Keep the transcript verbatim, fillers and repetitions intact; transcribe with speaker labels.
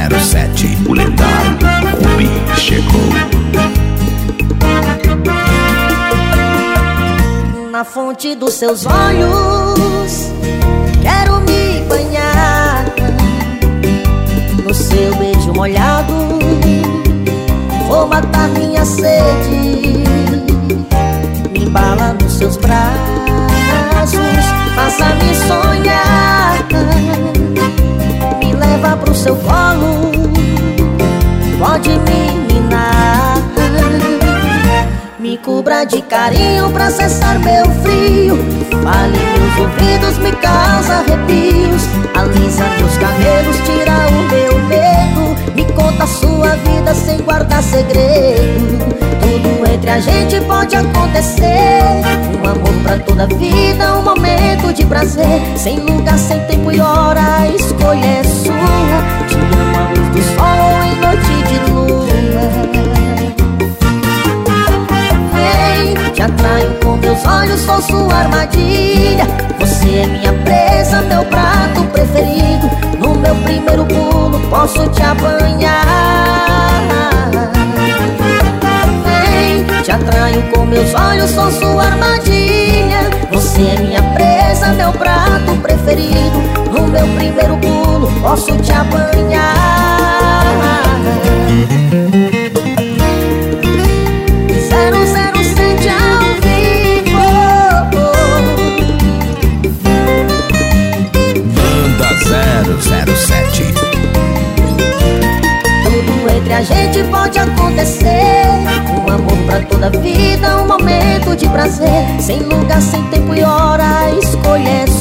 Speaker 1: zero sete, o lendário Rubi chegou.
Speaker 2: Na fonte dos seus olhos quero me banhar, no seu beijo molhado vou matar minha sede. Me embala nos seus braços, faça-me sonhar, me leva pro seu colo, pode me minar. Me cubra de carinho pra cessar meu frio, fale meus ouvidos, me causa arrepios, alisa meus cabelos, tira o meu medo, me conta a sua vida sem guardar segredo. Tudo entre a gente pode acontecer, um amor pra toda a vida, um momento de prazer, sem lugar, sem tempo e hora, a escolha é sua. Te amo à luz do sol em noite de lua. Te atraio com meus olhos, sou sua armadilha. Você é minha presa, meu prato preferido. No meu primeiro pulo posso te apanhar. Vem, te atraio com meus olhos, sou sua armadilha. Você é minha presa, meu prato preferido. No meu primeiro pulo posso te apanhar.
Speaker 1: zero sete.
Speaker 2: Tudo entre a gente pode acontecer, um amor pra toda a vida, um momento de prazer, sem lugar, sem tempo e hora, a escolha é